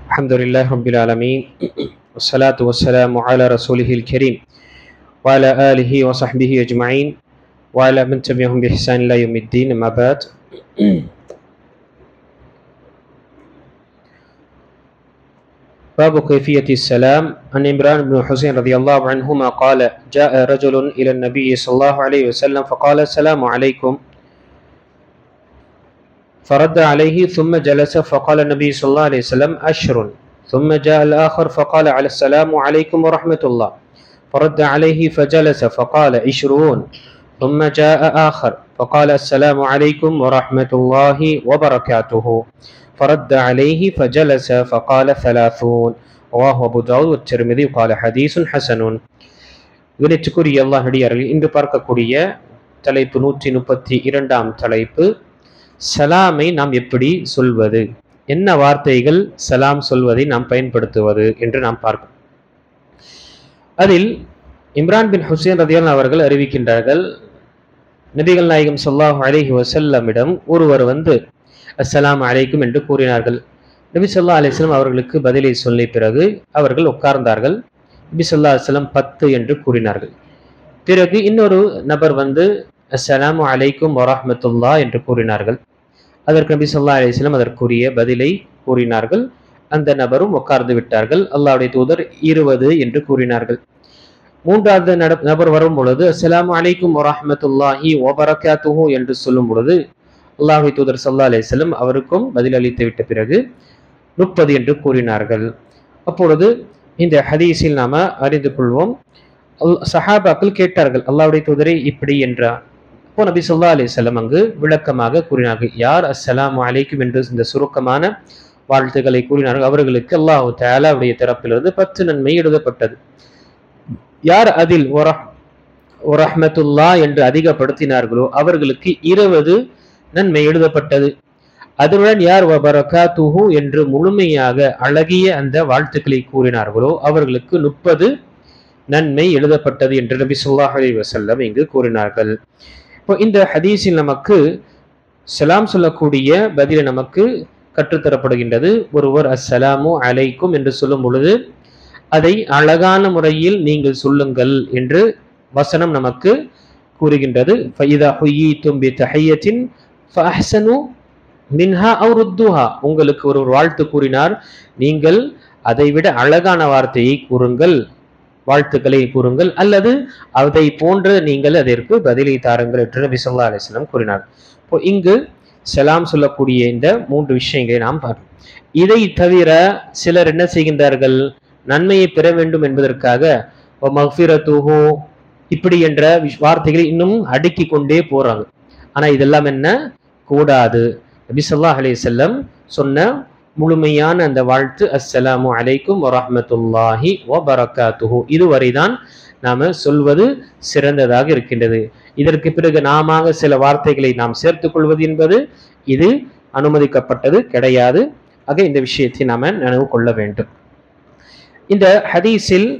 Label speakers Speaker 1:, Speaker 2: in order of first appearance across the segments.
Speaker 1: الحمد لله رب العالمين والصلاة والسلام على رسوله الكريم وعلى آله وصحبه أجمعين وعلى من تبعهم بإحسان إلى يوم الدين أما بعد باب كيفية السلام عن عمران بن حسين رضي الله عنهما قال جاء رجل إلى النبي صلى الله عليه وسلم فقال السلام عليكم فرد عليه ثم جلس فقال النبي صلى الله عليه وسلم أشر ثم جاء الآخر فقال على السلام عليكم ورحمة الله فرد عليه فجلس فقال 20 ثم جاء آخر فقال السلام عليكم ورحمة الله وبركاته فرد عليه فجلس فقال 30 رواه أبو داود والترمذي قال حديث حسن. கணித்துக்குரிய அல்லாஹ் நடிகார்கள் இன்று பார்க்கக்கூடிய தலைப்பு 132ஆம் தலைப்பு சலாமை நாம் எப்படி சொல்வது, என்ன வார்த்தைகள் சலாம் சொல்வதை நாம் பயன்படுத்துவது என்று நாம் பார்ப்போம். அதில் இம்ரான் பின் ஹுசைன் ரதியல்லாஹு அவர்கள் அறிவிக்கின்றார்கள், நபிகள் நாயகம் ஸல்லல்லாஹு அலைஹி வஸல்லமிடம் ஒருவர் வந்து அஸ்ஸலாமு அலைக்கும் என்று கூறினார்கள். நபி ஸல்லல்லாஹு அலைஹி வஸல்லம் அவர்களுக்கு பதிலை சொல்லிய பிறகு அவர்கள் உட்கார்ந்தார்கள். நபி ஸல்லல்லாஹு அலைஹி வஸல்லம் 10 என்று கூறினார்கள். பிறகு இன்னொரு நபர் வந்து அஸ்ஸலாமு அலைக்கும் வரஹ்மத்துல்லாஹ் என்று கூறினார்கள். அதற்கு நபி ஸல்லல்லாஹு அலைஹி வஸல்லம் அதற்குரிய பதிலை கூறினார்கள். அந்த நபரும் உட்கார்ந்து விட்டார்கள். அல்லாஹ்வுடைய தூதர் 20 என்று கூறினார்கள். மூன்றாவது நபர் வரும் பொழுது அஸ்ஸலாமு அலைக்கும் வரஹ்மத்துல்லாஹி வபரகாத்துஹு என்று சொல்லும் பொழுது அல்லாஹ்வுடைய தூதர் ஸல்லல்லாஹு அலைஹி வஸல்லம் அவருக்கும் பதில் அளித்து விட்ட பிறகு 30 என்று கூறினார்கள். அப்பொழுது இந்த ஹதீஸில் நாம அறிந்து கொள்வோம், சஹாபாக்கள் கேட்டார்கள், அல்லாஹ்வுடைய தூதரை இப்படி என்றார். அப்போ நபி ஸல்லல்லாஹு அலைஹி வஸல்லம் அங்கு விளக்கமாக கூறினார்கள். யார் அஸ்ஸலாமு அலைக்கும் என்று இந்த சுருக்கமான வாழ்த்துக்களை கூறினார்கள் அவர்களுக்கு அல்லாஹ் தஆலாவுடைய தரப்பிலிருந்து 10 நன்மை எழுதப்பட்டது. யார் அதில் வரஹ்மத்துல்லாஹ் என்று அதிகப்படுத்தினார்களோ அவர்களுக்கு 20 நன்மை எழுதப்பட்டது. அதனுடன் யார் வபரகாத்துஹு என்று முழுமையாக அழகிய அந்த வாழ்த்துக்களை கூறினார்களோ அவர்களுக்கு 30 நன்மை எழுதப்பட்டது என்று நபி ஸல்லல்லாஹு அலைஹி வஸல்லம் இங்கு கூறினார்கள். இப்போ இந்த ஹதீஸில் நமக்கு சலாம் சொல்லக்கூடிய பதிலை நமக்கு கற்றுத்தரப்படுகின்றது. ஒருவர் அஸ்ஸலாமு அலைக்கும் என்று சொல்லும் பொழுது அதை அழகான முறையில் நீங்கள் சொல்லுங்கள் என்று வசனம் நமக்கு கூறுகின்றது. ஃபஇதா ஹுய்யிதும் பிதஹியத்தின் ஃபஅஹ்ஸனு மின்ஹா அவ் ருத்துஹா, உங்களுக்கு ஒரு வாழ்த்து கூறினார், நீங்கள் அதைவிட அழகான வார்த்தையை கூறுங்கள், வாழ்த்துக்களை கூறுங்கள், அல்லது அதை போன்று நீங்கள் அதற்கு பதிலை தாருங்கள் என்று நபி ஸல்லல்லாஹு அலைஹி வஸல்லம் கூறினார். இப்போ இங்கு சலாம் சொல்லக்கூடிய இந்த 3 விஷயங்களை நாம் பார்ப்போம். இதை தவிர சிலர் என்ன செய்கின்றார்கள், நன்மையை பெற வேண்டும் என்பதற்காக மக்ஃபிரத்துஹு இப்படி என்ற வார்த்தைகளை இன்னும் அடுக்கி கொண்டே போறாங்க. ஆனா இதெல்லாம் என்ன கூடாது. நபி ஸல்லல்லாஹு அலைஹி வஸல்லம் சொன்ன முழுமையான அந்த வாழ்த்து அஸ்ஸலாமு அலைக்கும் வரஹ்மத்துல்லாஹி வபரகாத்துஹு இதுவரைதான் நாம சொல்வது சிறந்ததாக இருக்கின்றது. இதற்கு பிறகு நாம சில வார்த்தைகளை நாம் சேர்த்துக் கொள்வது என்பது இது அனுமதிக்கப்பட்டது கிடையாது. ஆக இந்த விஷயத்தை நாம நினைவு கொள்ள வேண்டும். இந்த ஹதீஸில்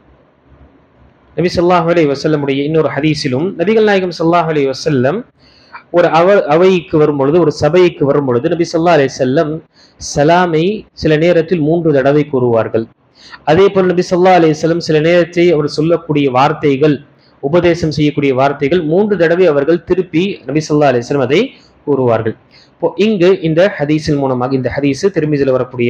Speaker 1: நபி ஸல்லல்லாஹு அலைஹி வஸல்லமுடைய இன்னொரு ஹதீஸிலும் நபிகள் நாயகம் ஸல்லல்லாஹு அலைஹி வஸல்லம் ஒரு அவைக்கு வரும் பொழுது, ஒரு சபைக்கு வரும் பொழுது நபி ஸல்லல்லாஹு அலைஹி வஸல்லம் சலாமை சில நேரத்தில் 3 தடவை கூறுவார்கள். அதே போல் நபி ஸல்லல்லாஹு அலைஹி வஸல்லம் சில நேரத்தில் அவர் சொல்லக்கூடிய வார்த்தைகள், உபதேசம் செய்யக்கூடிய வார்த்தைகள் 3 தடவை அவர்கள் திருப்பி நபி ஸல்லல்லாஹு அலைஹி வஸல்லம் அதை கூறுவார்கள். இப்போ இங்கு இந்த ஹதீஸின் மூலமாக, இந்த ஹதீஸ் திருமிதியில் வரக்கூடிய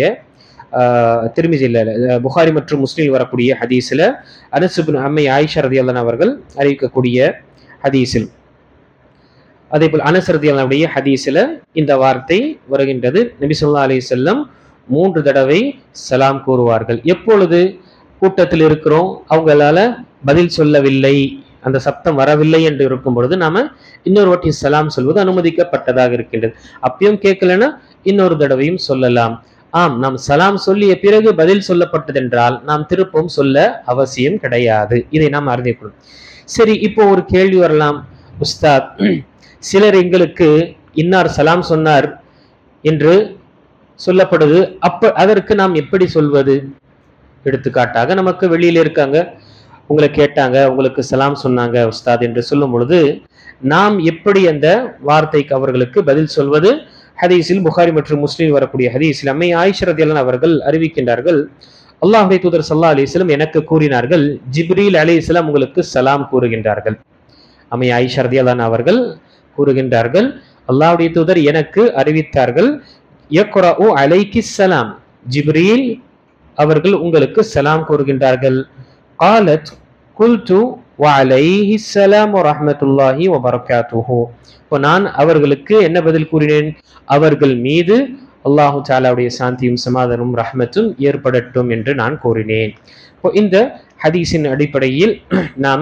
Speaker 1: புகாரி மற்றும் முஸ்லிமில் வரக்கூடிய ஹதீஸில் அனஸ் இப்னு அம்மி ஆயிஷா ரலியல்லாஹு அன்ஹா அவர்கள் அறிவிக்கக்கூடிய ஹதீஸில், அதே போல் அனஸ் ரலியல்லாஹு அன்ஹுடைய ஹதீஸில் இந்த வார்த்தை வருகின்றது. நபி ஸல்லல்லாஹு அலைஹி வஸல்லம் 3 தடவை சலாம் கூறுவார்கள். எப்பொழுது கூட்டத்தில் இருக்கிறோம், அவங்களால பதில் சொல்லவில்லை, அந்த சப்தம் வரவில்லை என்று இருக்கும் பொழுது நாம இன்னொரு வாட்டி சலாம் சொல்வது அனுமதிக்கப்பட்டதாக இருக்கின்றது. அப்பயும் கேட்கலன்னா இன்னொரு தடவையும் சொல்லலாம். நாம் சலாம் சொல்லிய பிறகு பதில் சொல்லப்பட்டதென்றால் நாம் திருப்பவும் சொல்ல அவசியம் கிடையாது. இதை நாம் அறிந்து கொள்ளும். சரி, இப்போ ஒரு கேள்வி வரலாம், உஸ்தாத், சிலர் எங்களுக்கு இன்னார் சலாம் சொன்னார் என்று சொல்லப்படுது, அதற்கு நாம் எப்படி சொல்வது? எடுத்துக்காட்டாக நமக்கு வெளியில இருக்காங்க, உங்களை கேட்டாங்க, உங்களுக்கு சலாம் சொன்னாங்க உஸ்தாத் என்று சொல்லும் பொழுது நாம் எப்படி அந்த வார்த்தைக்கு அவர்களுக்கு பதில் சொல்வது? ஹதீஸில் புகாரி மற்றும் முஸ்லிம் வரக்கூடிய ஹதீஸில் அம்மை ஆயிஷா ரலியல்லாஹு அவர்கள் அறிவிக்கின்றார்கள், அல்லாஹ்வுடைய தூதர் ஸல்லல்லாஹு அலைஹி வஸல்லம் எனக்கு கூறினார்கள், ஜிப்ரீல் அலைஹிஸ்ஸலாம் உங்களுக்கு சலாம் கூறுகின்றார்கள். அம்மை ஆயிஷா ரலியல்லாஹு அவர்கள் கூறுகின்றார்கள், அல்லாஹ்வுடைய தூதர் எனக்கு அறிவித்தார்கள், யக்ரஉ அலைக்கி ஸலாம், ஜிப்ரீல் அவர்கள் உங்களுக்கு சலாம் கூறுகின்றார்கள். قالت قلت وعليه السلام ورحمة الله وبركاته. இப்போ நான் அவர்களுக்கு என்ன பதில் கூறினேன்? அவர்கள் மீது அல்லாஹு தஆலாவுடைய சாந்தியும் சமாதானமும் ரஹ்மத்தும் ஏற்படட்டும் என்று நான் கூறினேன். இப்போ இந்த ஹதீஸின் அடிப்படையில் நாம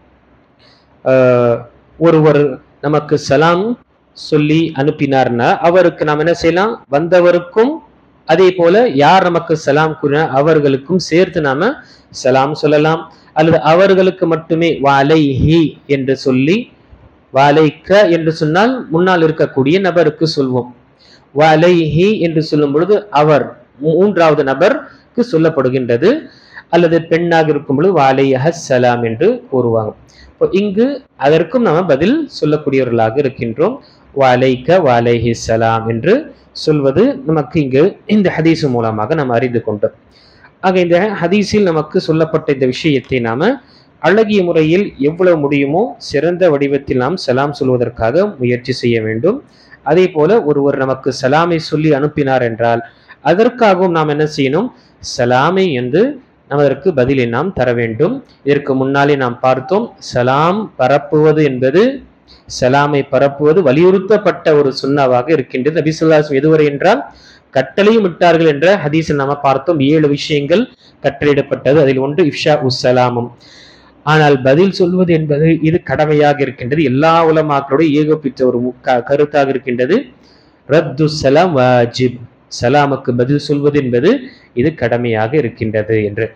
Speaker 1: ஒருவர் நமக்கு சலாம் சொல்லி அனுப்பினார்னா அவருக்கு நாம் என்ன செய்யலாம்? வந்தவருக்கும் அதே போல யார் நமக்கு சலாம் கூறினார் அவர்களுக்கும் சேர்த்து நாம சலாம் சொல்லலாம். அல்லது அவர்களுக்கு மட்டுமே வலைஹி என்று சொல்லி, வலைக்க என்று சொன்னால் முன்னால் இருக்கக்கூடிய நபருக்கு சொல்வோம். வலைஹி என்று சொல்லும் பொழுது அவர் மூன்றாவது நபருக்கு சொல்லப்படுகின்றது. அல்லது பெண்ணாக இருக்கும் பொழுது வலைஹ சலாம் என்று கூறுவாங்க. இப்போ இங்கு அதற்கும் நாம பதில் சொல்லக்கூடியவர்களாக இருக்கின்றோம். வலைக்க வலைஹி சலாம் என்று சொல்வது நமக்கு இங்கு இந்த ஹதீஸ் மூலமாக நாம் அறிந்து கொண்டோம். ஆக இந்த ஹதீஸில் நமக்கு சொல்லப்பட்ட இந்த விஷயத்தை நாம அழகிய முறையில் எவ்வளவு முடியுமோ சிறந்த வடிவத்தில் நாம் சலாம் சொல்வதற்காக முயற்சி செய்ய வேண்டும். அதே போல ஒருவர் நமக்கு சலாமை சொல்லி அனுப்பினார் என்றால் அதற்காகவும் நாம் என்ன செய்யணும்? சலாமை என்று அதற்கு பதிலை நாம் தர வேண்டும். இதற்கு முன்னாலே நாம் பார்த்தோம், சலாம் பரப்புவது என்பது, சலாமை பரப்புவது வலியுறுத்தப்பட்ட ஒரு சுன்னாவாக இருக்கின்றது. நபி ஸல்லல்லாஹு அலைஹி வஸல்லம் எதுவரை என்றால் கட்டளையும் விட்டார்கள் என்ற ஹதீஸில் நாம பார்த்தோம். 7 விஷயங்கள் கட்டளையிடப்பட்டது. அதில் ஒன்று இஃஷா உஸ்ஸலாமும். ஆனால் பதில் சொல்வது என்பது இது கடமையாக இருக்கின்றது. எல்லா உலமாக்களுடைய ஏகோபித்த ஒரு கருத்தாக இருக்கின்றது. ரத்து சலாம் வாஜிப், சலாமுக்கு பதில் சொல்வது என்பது இது கடமையாக இருக்கின்றது என்று.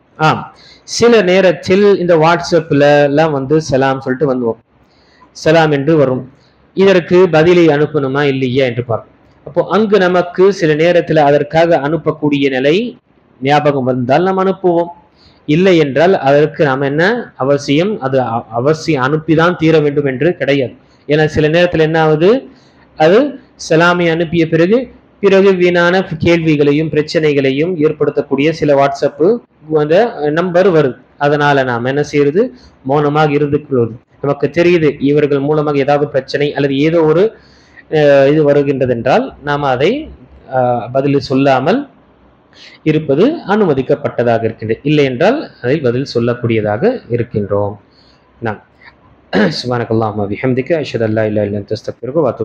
Speaker 1: சில நேரத்தில் இந்த வாட்ஸ்அப்ல எல்லாம் சலாம் சொல்லிட்டு வந்துவோம், சலாம் என்று வரும். இதற்கு பதிலை அனுப்பணுமா இல்லையா என்று பார்ப்போம். அப்போ அங்கு நமக்கு சில நேரத்தில் அதற்காக அனுப்பக்கூடிய நிலை ஞாபகம் வந்தால் நாம் அனுப்புவோம். இல்லை என்றால் அதற்கு நாம் என்ன அவசியம்? அது அவசியம் அனுப்பிதான் தீர வேண்டும் என்று கிடையாது. ஏன்னா சில நேரத்தில் என்ன ஆகுது, அது சலாமை அனுப்பிய பிறகு வீணான கேள்விகளையும் பிரச்சனைகளையும் ஏற்படுத்தக்கூடிய சில வாட்ஸ்அப்பு நம்பர் வருது. அதனால நாம் என்ன செய்யறது? மௌனமாக இருந்து கொள்வது. நமக்கு தெரியுது இவர்கள் மூலமாக ஏதாவது பிரச்சனை அல்லது ஏதோ ஒரு இது வருகின்றது என்றால் நாம் அதை பதில் சொல்லாமல் இருப்பது அனுமதிக்கப்பட்டதாக இருக்கின்றது. இல்லை என்றால் அதை பதில் சொல்லக்கூடியதாக இருக்கின்றோம். நாம் சுப்ஹானக்கல்லாஹும்ம வபிஹம்திக அஷ்ஹது அல்லா இலாஹா இல்லா அன்த அஸ்தக்ஃபிருக வ அத்தூபு